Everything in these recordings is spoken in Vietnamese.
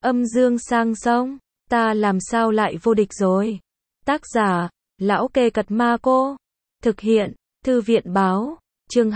Âm dương sang sông, ta làm sao lại vô địch rồi. Tác giả, Lão Kê Cật Ma Cô. Thực hiện, Thư viện báo. Chương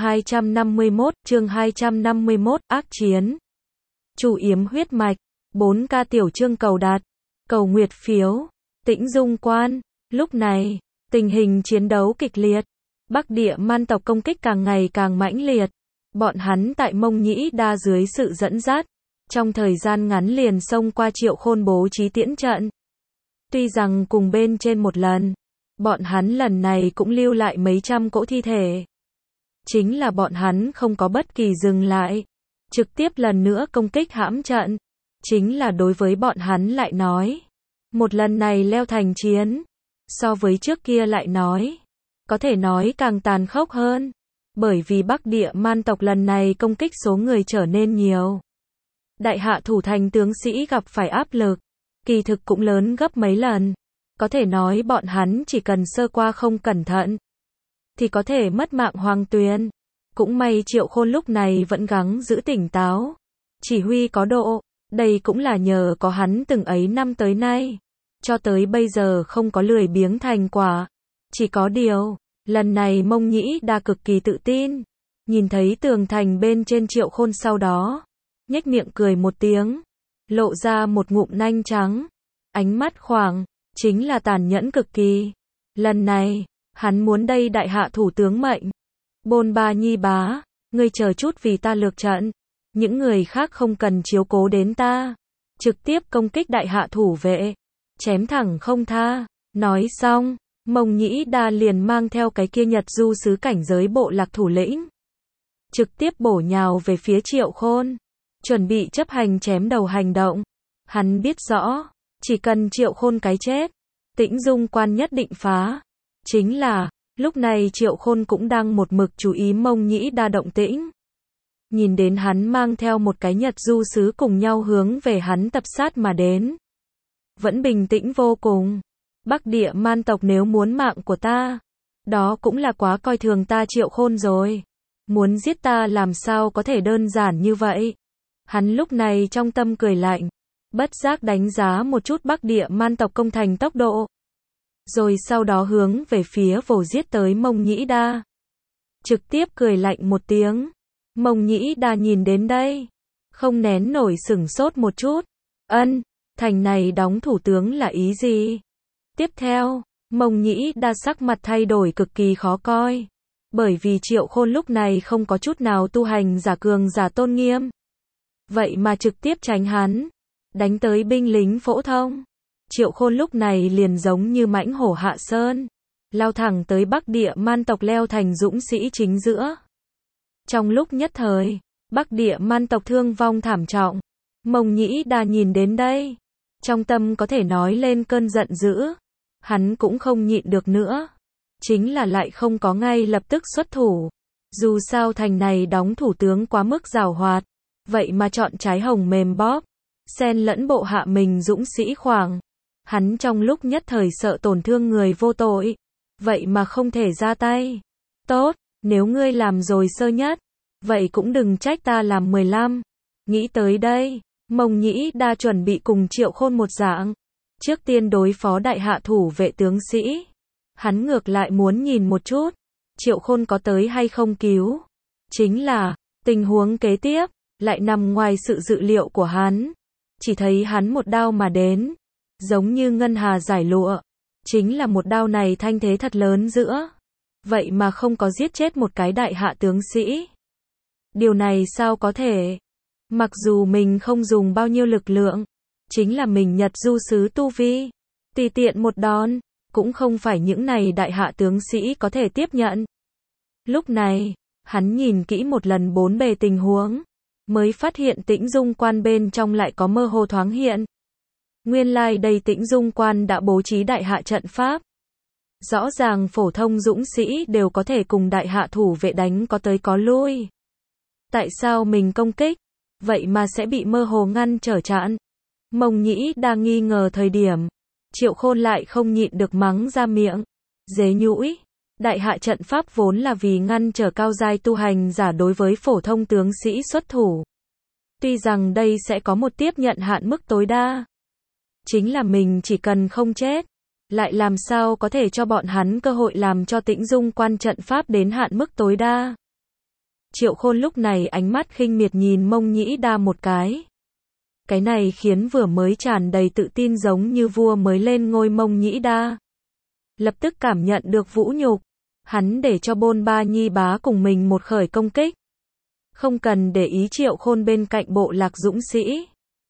251, ác chiến. Chủ yếm huyết mạch, 4K tiểu chương cầu đạt, cầu nguyệt phiếu, Tĩnh Dung Quan. Lúc này, tình hình chiến đấu kịch liệt. Bắc địa man tộc công kích càng ngày càng mãnh liệt. Bọn hắn tại Mông Nhĩ Đa dưới sự dẫn dắt, trong thời gian ngắn liền xông qua Triệu Khôn bố trí tiễn trận. Tuy rằng cùng bên trên một lần, bọn hắn lần này cũng lưu lại mấy trăm cỗ thi thể. Chính là bọn hắn không có bất kỳ dừng lại, trực tiếp lần nữa công kích hãm trận. Chính là đối với bọn hắn lại nói, một lần này leo thành chiến, so với trước kia lại nói, có thể nói càng tàn khốc hơn. Bởi vì Bắc địa man tộc lần này công kích số người trở nên nhiều. Đại hạ thủ thành tướng sĩ gặp phải áp lực, kỳ thực cũng lớn gấp mấy lần. Có thể nói bọn hắn chỉ cần sơ qua không cẩn thận, thì có thể mất mạng hoàng tuyền. Cũng may Triệu Khôn lúc này vẫn gắng giữ tỉnh táo, chỉ huy có độ. Đây cũng là nhờ có hắn từng ấy năm tới nay, cho tới bây giờ không có lười biếng thành quả. Chỉ có điều, lần này Mông Nhĩ Đa cực kỳ tự tin. Nhìn thấy tường thành bên trên Triệu Khôn sau đó, nhếch miệng cười một tiếng, lộ ra một ngụm nanh trắng. Ánh mắt khoảng, chính là tàn nhẫn cực kỳ. Lần này, hắn muốn đây đại hạ thủ tướng mệnh. Bôn Ba Nhi bá, ngươi chờ chút vì ta lược trận. Những người khác không cần chiếu cố đến ta. Trực tiếp công kích đại hạ thủ vệ. Chém thẳng không tha. Nói xong, Mông Nhĩ Đa liền mang theo cái kia Nhật Du sứ cảnh giới bộ lạc thủ lĩnh, trực tiếp bổ nhào về phía Triệu Khôn, chuẩn bị chấp hành chém đầu hành động. Hắn biết rõ, chỉ cần Triệu Khôn cái chết, Tĩnh Dung Quan nhất định phá. Chính là, lúc này Triệu Khôn cũng đang một mực chú ý Mông Nhĩ Đa động tĩnh. Nhìn đến hắn mang theo một cái Nhật Du sứ cùng nhau hướng về hắn tập sát mà đến, vẫn bình tĩnh vô cùng. Bắc địa man tộc nếu muốn mạng của ta, đó cũng là quá coi thường ta Triệu Khôn rồi. Muốn giết ta làm sao có thể đơn giản như vậy. Hắn lúc này trong tâm cười lạnh, bất giác đánh giá một chút Bắc địa man tộc công thành tốc độ. Rồi sau đó hướng về phía vồ giết tới Mông Nhĩ Đa. Trực tiếp cười lạnh một tiếng. Mông Nhĩ Đa nhìn đến đây, không nén nổi sửng sốt một chút. Thành này đóng thủ tướng là ý gì? Tiếp theo, Mông Nhĩ Đa sắc mặt thay đổi cực kỳ khó coi. Bởi vì Triệu Khôn lúc này không có chút nào tu hành giả cường giả tôn nghiêm. Vậy mà trực tiếp tránh hắn, đánh tới binh lính phổ thông. Triệu Khôn lúc này liền giống như mãnh hổ hạ sơn, lao thẳng tới Bắc địa man tộc leo thành dũng sĩ chính giữa. Trong lúc nhất thời, Bắc địa man tộc thương vong thảm trọng. Mông Nhĩ Đa nhìn đến đây, trong tâm có thể nói lên cơn giận dữ. Hắn cũng không nhịn được nữa, chính là lại không có ngay lập tức xuất thủ. Dù sao thành này đóng thủ tướng quá mức giàu hoạt, vậy mà chọn trái hồng mềm bóp, xen lẫn bộ hạ mình dũng sĩ khoảng. Hắn trong lúc nhất thời sợ tổn thương người vô tội, vậy mà không thể ra tay. Tốt, nếu ngươi làm rồi sơ nhất, vậy cũng đừng trách ta làm 15. Nghĩ tới đây, Mông Nhĩ Đa chuẩn bị cùng Triệu Khôn một dạng. Trước tiên đối phó đại hạ thủ vệ tướng sĩ. Hắn ngược lại muốn nhìn một chút, Triệu Khôn có tới hay không cứu. Chính là, tình huống kế tiếp, lại nằm ngoài sự dự liệu của hắn. Chỉ thấy hắn một đao mà đến, giống như ngân hà giải lụa. Chính là một đao này thanh thế thật lớn giữa. Vậy mà không có giết chết một cái đại hạ tướng sĩ. Điều này sao có thể? Mặc dù mình không dùng bao nhiêu lực lượng, chính là mình Nhật Du sứ tu vi, tùy tiện một đòn, cũng không phải những này đại hạ tướng sĩ có thể tiếp nhận. Lúc này, hắn nhìn kỹ một lần bốn bề tình huống, mới phát hiện Tĩnh Dung Quan bên trong lại có mơ hồ thoáng hiện. Nguyên lai đây Tĩnh Dung Quan đã bố trí đại hạ trận pháp. Rõ ràng phổ thông dũng sĩ đều có thể cùng đại hạ thủ vệ đánh có tới có lui. Tại sao mình công kích, vậy mà sẽ bị mơ hồ ngăn trở chặn? Mông Nhĩ đang nghi ngờ thời điểm, Triệu Khôn lại không nhịn được mắng ra miệng. Dế nhũi, đại hạ trận pháp vốn là vì ngăn trở cao giai tu hành giả đối với phổ thông tướng sĩ xuất thủ. Tuy rằng đây sẽ có một tiếp nhận hạn mức tối đa. Chính là mình chỉ cần không chết, lại làm sao có thể cho bọn hắn cơ hội làm cho Tĩnh Dung Quan trận pháp đến hạn mức tối đa. Triệu Khôn lúc này ánh mắt khinh miệt nhìn Mông Nhĩ Đa một cái. Cái này khiến vừa mới tràn đầy tự tin giống như vua mới lên ngôi Mông Nhĩ Đa lập tức cảm nhận được vũ nhục. Hắn để cho Bôn Ba Nhi Bá cùng mình một khởi công kích. Không cần để ý Triệu Khôn bên cạnh bộ lạc dũng sĩ.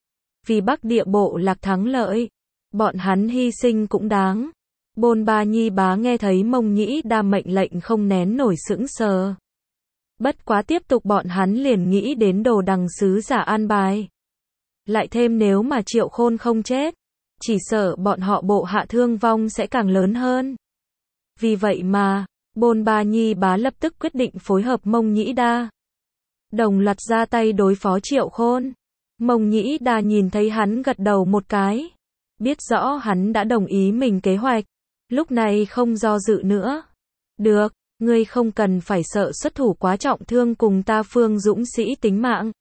Vì Bắc Địa bộ lạc thắng lợi, bọn hắn hy sinh cũng đáng. Bôn Ba Nhi Bá nghe thấy Mông Nhĩ Đa mệnh lệnh không nén nổi sững sờ. Bất quá tiếp tục bọn hắn liền nghĩ đến Đồ Đằng sứ giả an bài. Lại thêm nếu mà Triệu Khôn không chết, chỉ sợ bọn họ bộ hạ thương vong sẽ càng lớn hơn. Vì vậy mà, Bôn Ba Nhi Bá lập tức quyết định phối hợp Mông Nhĩ Đa. Đồng loạt ra tay đối phó Triệu Khôn. Mông Nhĩ Đa nhìn thấy hắn gật đầu một cái. Biết rõ hắn đã đồng ý mình kế hoạch. Lúc này không do dự nữa. Được, ngươi không cần phải sợ xuất thủ quá trọng thương cùng ta Phương dũng sĩ tính mạng.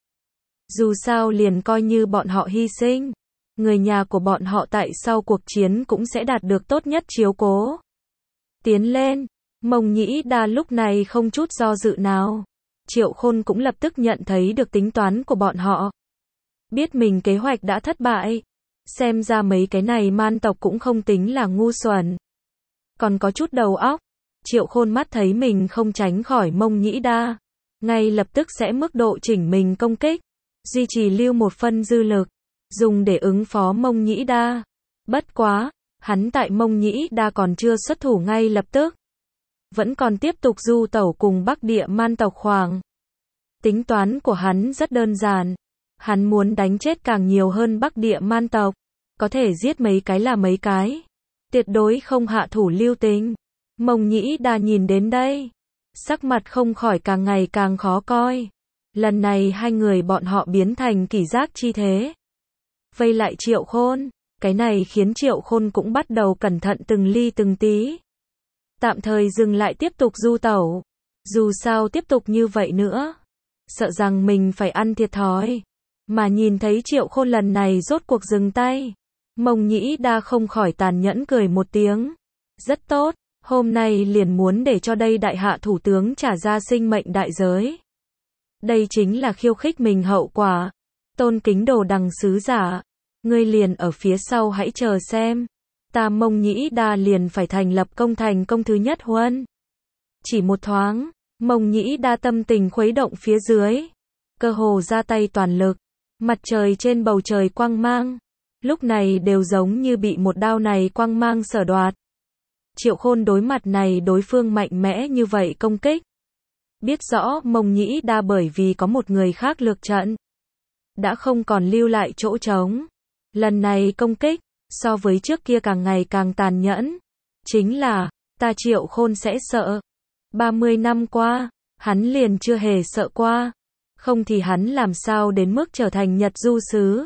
Dù sao liền coi như bọn họ hy sinh. Người nhà của bọn họ tại sau cuộc chiến cũng sẽ đạt được tốt nhất chiếu cố. Tiến lên, Mông Nhĩ Đa lúc này không chút do dự nào. Triệu Khôn cũng lập tức nhận thấy được tính toán của bọn họ. Biết mình kế hoạch đã thất bại. Xem ra mấy cái này man tộc cũng không tính là ngu xuẩn. Còn có chút đầu óc. Triệu Khôn mắt thấy mình không tránh khỏi Mông Nhĩ Đa. Ngay lập tức sẽ mức độ chỉnh mình công kích. Duy trì lưu một phân dư lực. Dùng để ứng phó Mông Nhĩ Đa. Bất quá, hắn tại Mông Nhĩ Đa còn chưa xuất thủ ngay lập tức. Vẫn còn tiếp tục du tẩu cùng Bắc Địa man tộc khoảng. Tính toán của hắn rất đơn giản. Hắn muốn đánh chết càng nhiều hơn Bắc Địa man tộc. Có thể giết mấy cái là mấy cái. Tuyệt đối không hạ thủ lưu tình. Mông Nhĩ Đa nhìn đến đây. Sắc mặt không khỏi càng ngày càng khó coi. Lần này hai người bọn họ biến thành kỷ giác chi thế. Vây lại Triệu Khôn. Cái này khiến Triệu Khôn cũng bắt đầu cẩn thận từng ly từng tí. Tạm thời dừng lại tiếp tục du tẩu. Dù sao tiếp tục như vậy nữa, sợ rằng mình phải ăn thiệt thòi. Mà nhìn thấy Triệu Khôn lần này rốt cuộc dừng tay. Mông Nhĩ Đa không khỏi tàn nhẫn cười một tiếng. Rất tốt, hôm nay liền muốn để cho đây đại hạ thủ tướng trả ra sinh mệnh đại giới. Đây chính là khiêu khích mình hậu quả. Tôn kính Đồ Đằng sứ giả. Ngươi liền ở phía sau hãy chờ xem. Ta Mông Nhĩ Đa liền phải thành lập thành công thứ nhất huân. Chỉ một thoáng, Mông Nhĩ Đa tâm tình khuấy động phía dưới. Cơ hồ ra tay toàn lực. Mặt trời trên bầu trời quang mang. Lúc này đều giống như bị một đao này quang mang sở đoạt. Triệu Khôn đối mặt này đối phương mạnh mẽ như vậy công kích. Biết rõ Mông Nhĩ Đa bởi vì có một người khác lược trận. Đã không còn lưu lại chỗ trống. Lần này công kích, so với trước kia càng ngày càng tàn nhẫn. Chính là, ta Triệu Khôn sẽ sợ. 30 năm qua, hắn liền chưa hề sợ qua. Không thì hắn làm sao đến mức trở thành Nhật Du Sứ.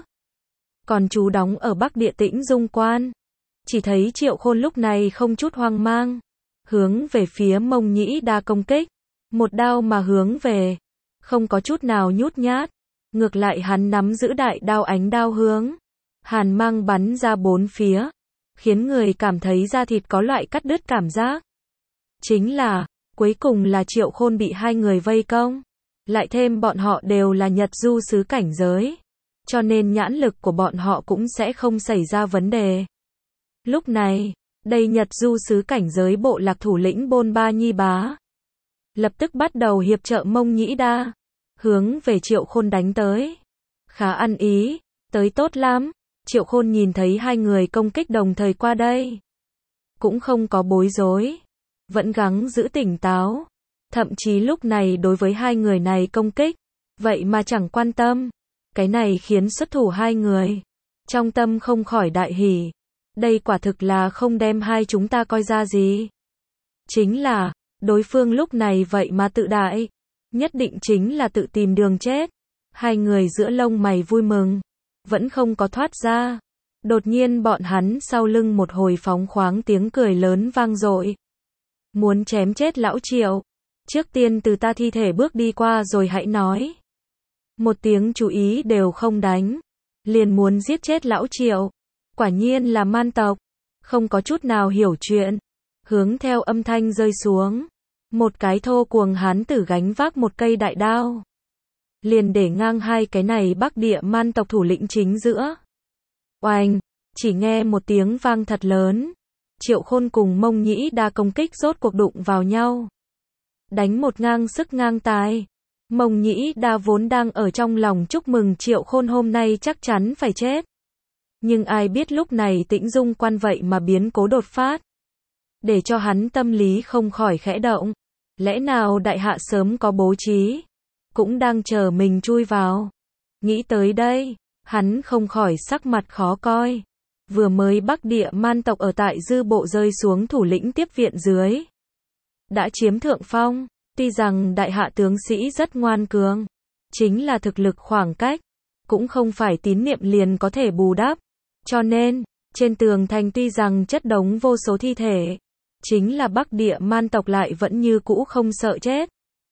Còn chú đóng ở Bắc Địa Tĩnh Dung Quan. Chỉ thấy Triệu Khôn lúc này không chút hoang mang. Hướng về phía Mông Nhĩ Đa công kích. Một đao mà hướng về. Không có chút nào nhút nhát. Ngược lại hắn nắm giữ đại đao ánh đao hướng. Hàn mang bắn ra bốn phía. Khiến người cảm thấy da thịt có loại cắt đứt cảm giác. Chính là, cuối cùng là Triệu Khôn bị hai người vây công. Lại thêm bọn họ đều là Nhật Du Sứ cảnh giới. Cho nên nhãn lực của bọn họ cũng sẽ không xảy ra vấn đề. Lúc này, đây Nhật Du Sứ cảnh giới bộ lạc thủ lĩnh Bôn Ba Nhi Bá. Lập tức bắt đầu hiệp trợ Mông Nhĩ Đa. Hướng về Triệu Khôn đánh tới. Khá ăn ý, tới tốt lắm. Triệu Khôn nhìn thấy hai người công kích đồng thời qua đây. Cũng không có bối rối. Vẫn gắng giữ tỉnh táo. Thậm chí lúc này đối với hai người này công kích. Vậy mà chẳng quan tâm. Cái này khiến xuất thủ hai người. Trong tâm không khỏi đại hỉ. Đây quả thực là không đem hai chúng ta coi ra gì. Chính là, đối phương lúc này vậy mà tự đại. Nhất định chính là tự tìm đường chết. Hai người giữa lông mày vui mừng. Vẫn không có thoát ra. Đột nhiên bọn hắn sau lưng một hồi phóng khoáng tiếng cười lớn vang dội. Muốn chém chết lão Triệu. Trước tiên từ ta thi thể bước đi qua rồi hãy nói. một tiếng chú ý đều không đánh, liền muốn giết chết lão Triệu. Quả nhiên là man tộc, không có chút nào hiểu chuyện. Hướng theo âm thanh rơi xuống, một cái thô cuồng hán tử gánh vác một cây đại đao, liền để ngang hai cái này Bắc Địa man tộc thủ lĩnh chính giữa. Oanh, chỉ nghe một tiếng vang thật lớn, Triệu Khôn cùng Mông Nhĩ Đa công kích rốt cuộc đụng vào nhau. Đánh một ngang sức ngang tài. Mông Nhĩ Đa vốn đang ở trong lòng chúc mừng Triệu Khôn hôm nay chắc chắn phải chết. Nhưng ai biết lúc này Tĩnh Dung Quan vậy mà biến cố đột phát, để cho hắn tâm lý không khỏi khẽ động. Lẽ nào đại hạ sớm có bố trí, cũng đang chờ mình chui vào. Nghĩ tới đây, hắn không khỏi sắc mặt khó coi. Vừa mới Bắc Địa man tộc ở tại dư bộ rơi xuống thủ lĩnh tiếp viện dưới, đã chiếm thượng phong. Tuy rằng đại hạ tướng sĩ rất ngoan cường, chính là thực lực khoảng cách, cũng không phải tín niệm liền có thể bù đắp. Cho nên, trên tường thành tuy rằng chất đống vô số thi thể, chính là Bắc Địa man tộc lại vẫn như cũ không sợ chết.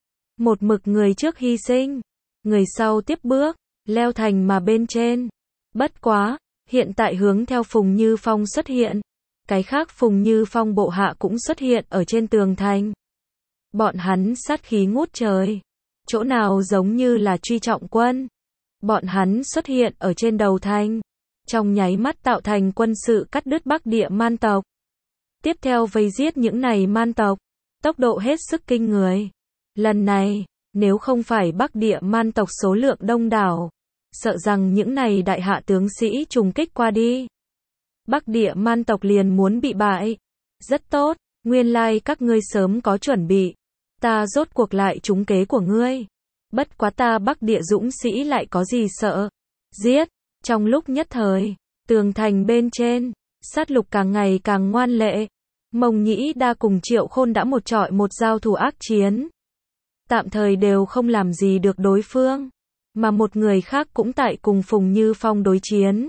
Một mực người trước hy sinh, người sau tiếp bước, leo thành mà bên trên. Bất quá, hiện tại hướng theo Phùng Như Phong xuất hiện, cái khác Phùng Như Phong bộ hạ cũng xuất hiện ở trên tường thành. Bọn hắn sát khí ngút trời, chỗ nào giống như là truy trọng quân. Bọn hắn xuất hiện ở trên đầu thành, trong nháy mắt tạo thành quân sự cắt đứt Bắc Địa man tộc. Tiếp theo vây giết những này man tộc, tốc độ hết sức kinh người. Lần này, nếu không phải Bắc Địa man tộc số lượng đông đảo, sợ rằng những này đại hạ tướng sĩ trùng kích qua đi, Bắc Địa man tộc liền muốn bị bại. Rất tốt, nguyên lai các ngươi sớm có chuẩn bị, ta rốt cuộc lại trúng kế của ngươi. Bất quá ta Bắc Địa dũng sĩ lại có gì sợ. Giết, trong lúc nhất thời, tường thành bên trên, sát lục càng ngày càng ngoan lệ. Mông Nhĩ Đa cùng Triệu Khôn đã một trọi một giao thủ ác chiến, tạm thời đều không làm gì được đối phương, mà một người khác cũng tại cùng Phùng Như Phong đối chiến.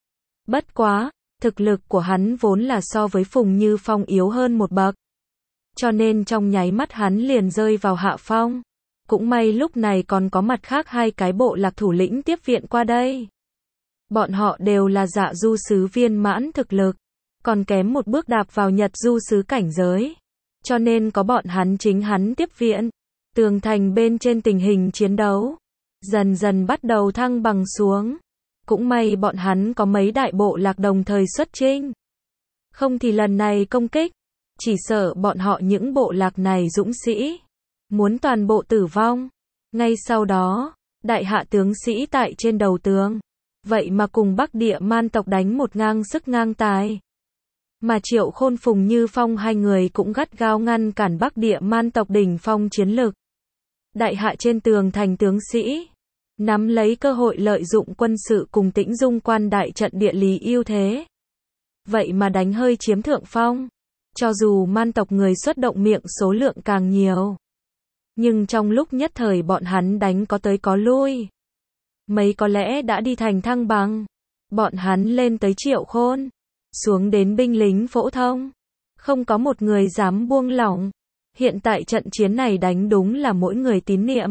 Bất quá, thực lực của hắn vốn là so với Phùng Như Phong yếu hơn một bậc, cho nên trong nháy mắt hắn liền rơi vào hạ phong. Cũng may lúc này còn có mặt khác hai cái bộ lạc thủ lĩnh tiếp viện qua đây. Bọn họ đều là Dạ Du sứ viên mãn thực lực, còn kém một bước đạp vào Nhật Du sứ cảnh giới, cho nên có bọn hắn chính hắn tiếp viện. Tường thành bên trên tình hình chiến đấu dần dần bắt đầu thăng bằng xuống. Cũng may bọn hắn có mấy đại bộ lạc đồng thời xuất chinh, không thì lần này công kích, chỉ sợ bọn họ những bộ lạc này dũng sĩ muốn toàn bộ tử vong. Ngay sau đó, đại hạ tướng sĩ tại trên đầu tường, vậy mà cùng Bắc Địa man tộc đánh một ngang sức ngang tài. Mà Triệu Khôn Phùng Như Phong hai người cũng gắt gao ngăn cản Bắc Địa man tộc đỉnh phong chiến lực. Đại hạ trên tường thành tướng sĩ nắm lấy cơ hội lợi dụng quân sự cùng Tĩnh Dung Quan đại trận địa lý ưu thế, vậy mà đánh hơi chiếm thượng phong. Cho dù man tộc người xuất động miệng số lượng càng nhiều, nhưng trong lúc nhất thời bọn hắn đánh có tới có lui. Mấy có lẽ đã đi thành thăng bằng. Bọn hắn lên tới Triệu Khôn, xuống đến binh lính phổ thông, không có một người dám buông lỏng. Hiện tại trận chiến này đánh đúng là mỗi người tín niệm.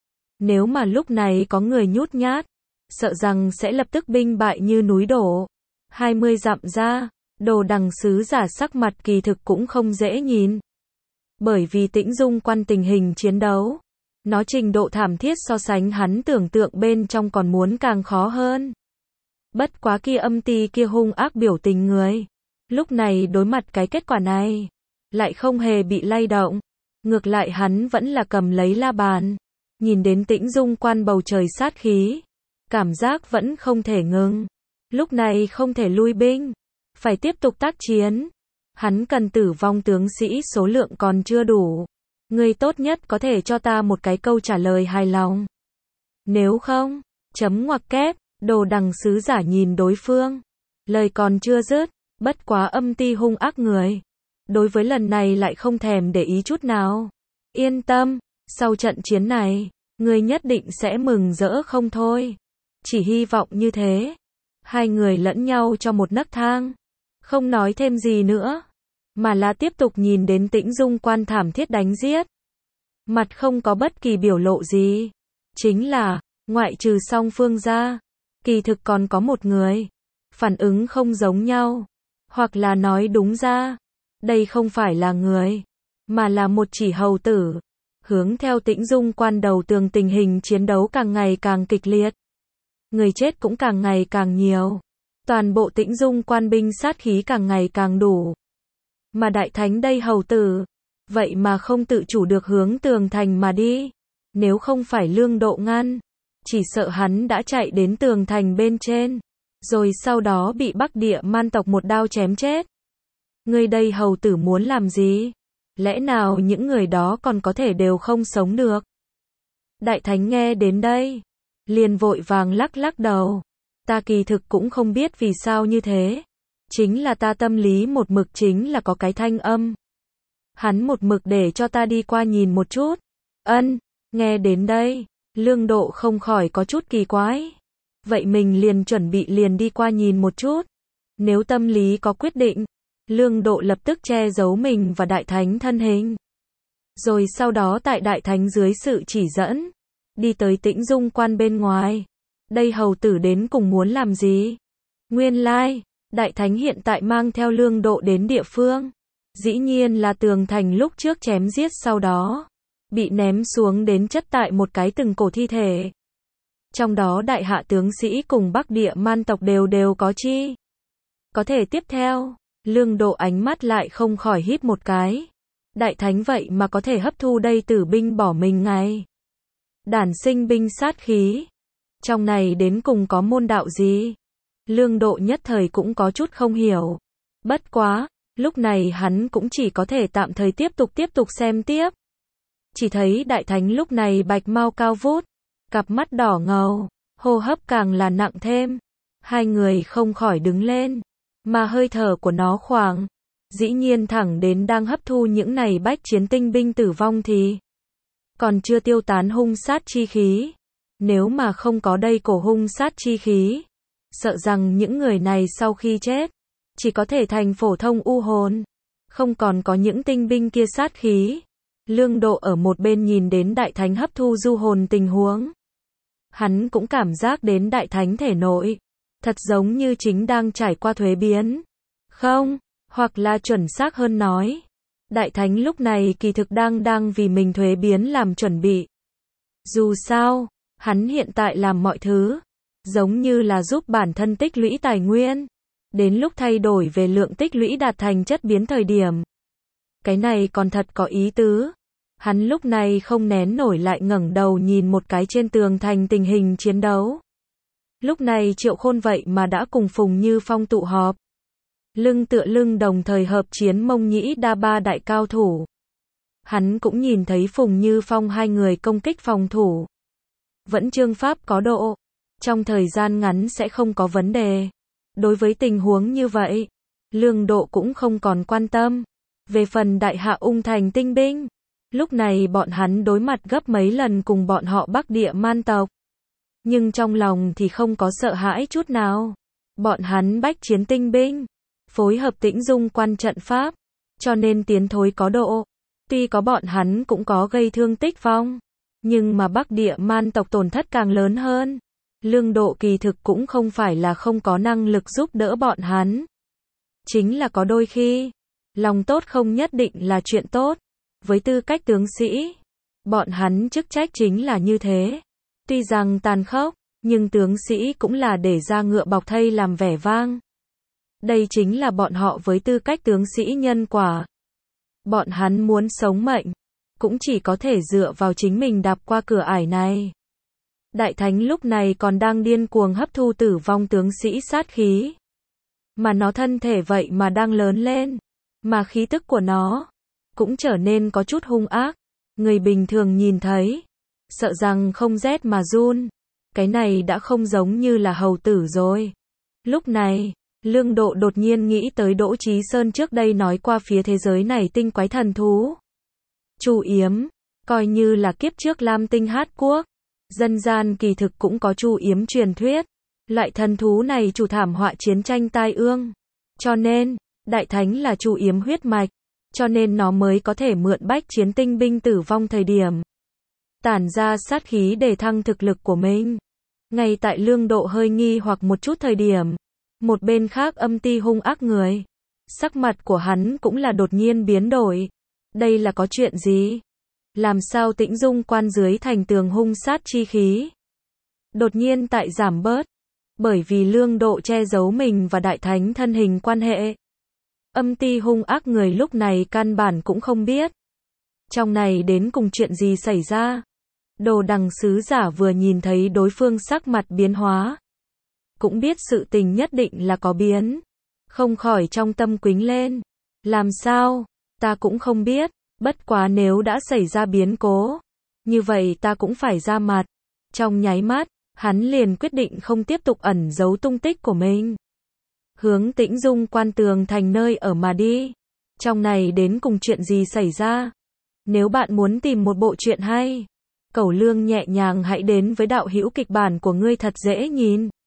Nếu mà lúc này có người nhút nhát, sợ rằng sẽ lập tức binh bại như núi đổ. 20 dặm ra, Đồ Đằng sứ giả sắc mặt kỳ thực cũng không dễ nhìn. Bởi vì Tĩnh Dung Quan tình hình chiến đấu, nó trình độ thảm thiết so sánh hắn tưởng tượng bên trong còn muốn càng khó hơn. Bất quá kia âm ti kia hung ác biểu tình người, lúc này đối mặt cái kết quả này, lại không hề bị lay động. Ngược lại hắn vẫn là cầm lấy la bàn, nhìn đến Tĩnh Dung Quan bầu trời sát khí, cảm giác vẫn không thể ngừng. Lúc này không thể lui binh, phải tiếp tục tác chiến. Hắn cần tử vong tướng sĩ số lượng còn chưa đủ. Ngươi tốt nhất có thể cho ta một cái câu trả lời hài lòng. Nếu không, chấm ngoặc kép. Đồ Đằng sứ giả nhìn đối phương, lời còn chưa dứt, bất quá âm ti hung ác người, đối với lần này lại không thèm để ý chút nào. Yên tâm, sau trận chiến này, ngươi nhất định sẽ mừng rỡ không thôi. Chỉ hy vọng như thế. Hai người lẫn nhau cho một nấc thang, không nói thêm gì nữa, mà là tiếp tục nhìn đến Tĩnh Dung Quan thảm thiết đánh giết. Mặt không có bất kỳ biểu lộ gì, chính là Ngoại trừ song phương ra, kỳ thực còn có một người. Phản ứng không giống nhau. Hoặc là nói đúng ra, đây không phải là người, mà là một chỉ hầu tử. Hướng theo Tĩnh Dung Quan đầu tường tình hình chiến đấu càng ngày càng kịch liệt. Người chết cũng càng ngày càng nhiều. Toàn bộ Tĩnh Dung Quan binh sát khí càng ngày càng đủ. Mà đại thánh đây hầu tử, vậy mà không tự chủ được hướng tường thành mà đi. Nếu không phải Lương Độ ngăn, chỉ sợ hắn đã chạy đến tường thành bên trên, rồi sau đó bị Bắc Địa Man tộc một đao chém chết. Ngươi đây hầu tử muốn làm gì? Lẽ nào những người đó còn có thể đều không sống được? Đại thánh nghe đến đây, liền vội vàng lắc lắc đầu. Ta kỳ thực cũng không biết vì sao như thế. Chính là ta tâm lý một mực chính là có cái thanh âm. Hắn một mực để cho ta đi qua nhìn một chút. Nghe đến đây, Lương Độ không khỏi có chút kỳ quái. Vậy mình liền chuẩn bị liền đi qua nhìn một chút. Nếu tâm lý có quyết định, Lương Độ lập tức che giấu mình và đại thánh thân hình. Rồi sau đó tại đại thánh dưới sự chỉ dẫn, đi tới Tĩnh Dung Quan bên ngoài. Đây hầu tử đến cùng muốn làm gì? Nguyên lai, đại thánh hiện tại mang theo Lương Độ đến địa phương. Dĩ nhiên là tường thành lúc trước chém giết sau đó bị ném xuống đến chất tại một cái từng cổ thi thể. Trong đó đại hạ tướng sĩ cùng Bắc Địa Man tộc đều có chi. Có thể tiếp theo, Lương Độ ánh mắt lại không khỏi híp một cái. Đại thánh vậy mà có thể hấp thu đây tử binh bỏ mình ngay. Đản sinh binh sát khí. Trong này đến cùng có môn đạo gì? Lương Độ nhất thời cũng có chút không hiểu. Bất quá, lúc này hắn cũng chỉ có thể tạm thời tiếp tục xem tiếp. Chỉ thấy đại thánh lúc này bạch mau cao vút, cặp mắt đỏ ngầu, hô hấp càng là nặng thêm. Hai người không khỏi đứng lên, mà hơi thở của nó khoảng, dĩ nhiên thẳng đến đang hấp thu những này bách chiến tinh binh tử vong thì còn chưa tiêu tán hung sát chi khí. Nếu mà không có đây cổ hung sát chi khí, sợ rằng những người này sau khi chết, chỉ có thể thành phổ thông u hồn, không còn có những tinh binh kia sát khí. Lương Độ ở một bên nhìn đến đại thánh hấp thu du hồn tình huống. Hắn cũng cảm giác đến đại thánh thể nội, thật giống như chính đang trải qua thuế biến. Không, hoặc là chuẩn xác hơn nói, đại thánh lúc này kỳ thực đang vì mình thuế biến làm chuẩn bị. Dù sao, hắn hiện tại làm mọi thứ, giống như là giúp bản thân tích lũy tài nguyên. Đến lúc thay đổi về lượng tích lũy đạt thành chất biến thời điểm. Cái này còn thật có ý tứ. Hắn lúc này không nén nổi lại ngẩng đầu nhìn một cái trên tường thành tình hình chiến đấu. Lúc này Triệu Khôn vậy mà đã cùng Phùng Như Phong tụ họp. Lưng tựa lưng đồng thời hợp chiến Mông Nhĩ Đa ba đại cao thủ. Hắn cũng nhìn thấy Phùng Như Phong hai người công kích phòng thủ. Vẫn chương pháp có độ. Trong thời gian ngắn sẽ không có vấn đề. Đối với tình huống như vậy, Lương Độ cũng không còn quan tâm. Về phần đại hạ ung thành tinh binh, lúc này bọn hắn đối mặt gấp mấy lần cùng bọn họ Bắc Địa Man tộc. Nhưng trong lòng thì không có sợ hãi chút nào. Bọn hắn bách chiến tinh binh, phối hợp Tĩnh Dung Quan trận pháp, cho nên tiến thối có độ. Tuy có bọn hắn cũng có gây thương tích vong, nhưng mà Bắc Địa Man tộc tổn thất càng lớn hơn. Lương Độ kỳ thực cũng không phải là không có năng lực giúp đỡ bọn hắn. Chính là có đôi khi, lòng tốt không nhất định là chuyện tốt. Với tư cách tướng sĩ, bọn hắn chức trách chính là như thế. Tuy rằng tàn khốc, nhưng tướng sĩ cũng là để ra ngựa bọc thây làm vẻ vang. Đây chính là bọn họ với tư cách tướng sĩ nhân quả. Bọn hắn muốn sống mệnh, cũng chỉ có thể dựa vào chính mình đạp qua cửa ải này. Đại thánh lúc này còn đang điên cuồng hấp thu tử vong tướng sĩ sát khí. Mà nó thân thể vậy mà đang lớn lên. Mà khí tức của nó cũng trở nên có chút hung ác. Người bình thường nhìn thấy, sợ rằng không rét mà run. Cái này đã không giống như là hầu tử rồi. Lúc này, Lương Độ đột nhiên nghĩ tới Đỗ Chí Sơn trước đây nói qua phía thế giới này tinh quái thần thú. Chu Yếm, coi như là kiếp trước Lam Tinh Hát Quốc. Dân gian kỳ thực cũng có Chu Yếm truyền thuyết. Loại thần thú này chủ thảm họa chiến tranh tai ương. Cho nên, đại thánh là Chu Yếm huyết mạch. Cho nên nó mới có thể mượn bách chiến tinh binh tử vong thời điểm. tản ra sát khí để thăng thực lực của mình. Ngay tại Lương Độ hơi nghi hoặc một chút thời điểm, một bên khác Âm Ti hung ác người, sắc mặt của hắn cũng là đột nhiên biến đổi. Đây là có chuyện gì? Làm sao Tĩnh Dung Quan dưới thành tường hung sát chi khí đột nhiên tại giảm bớt? Bởi vì Lương Độ che giấu mình và Đại Thánh thân hình quan hệ. Âm Ti hung ác người lúc này căn bản cũng không biết trong này đến cùng chuyện gì xảy ra. Đồ Đằng sứ giả vừa nhìn thấy đối phương sắc mặt biến hóa, cũng biết sự tình nhất định là có biến, không khỏi trong tâm quính lên. Làm sao? Ta cũng không biết, bất quá nếu đã xảy ra biến cố, như vậy ta cũng phải ra mặt. Trong nháy mắt, hắn liền quyết định không tiếp tục ẩn giấu tung tích của mình, hướng Tĩnh Dung Quan tường thành nơi ở mà đi. Trong này đến cùng chuyện gì xảy ra? Nếu bạn muốn tìm một bộ truyện hay, Cẩu Lương nhẹ nhàng hãy đến với đạo hữu kịch bản của ngươi thật dễ nhìn.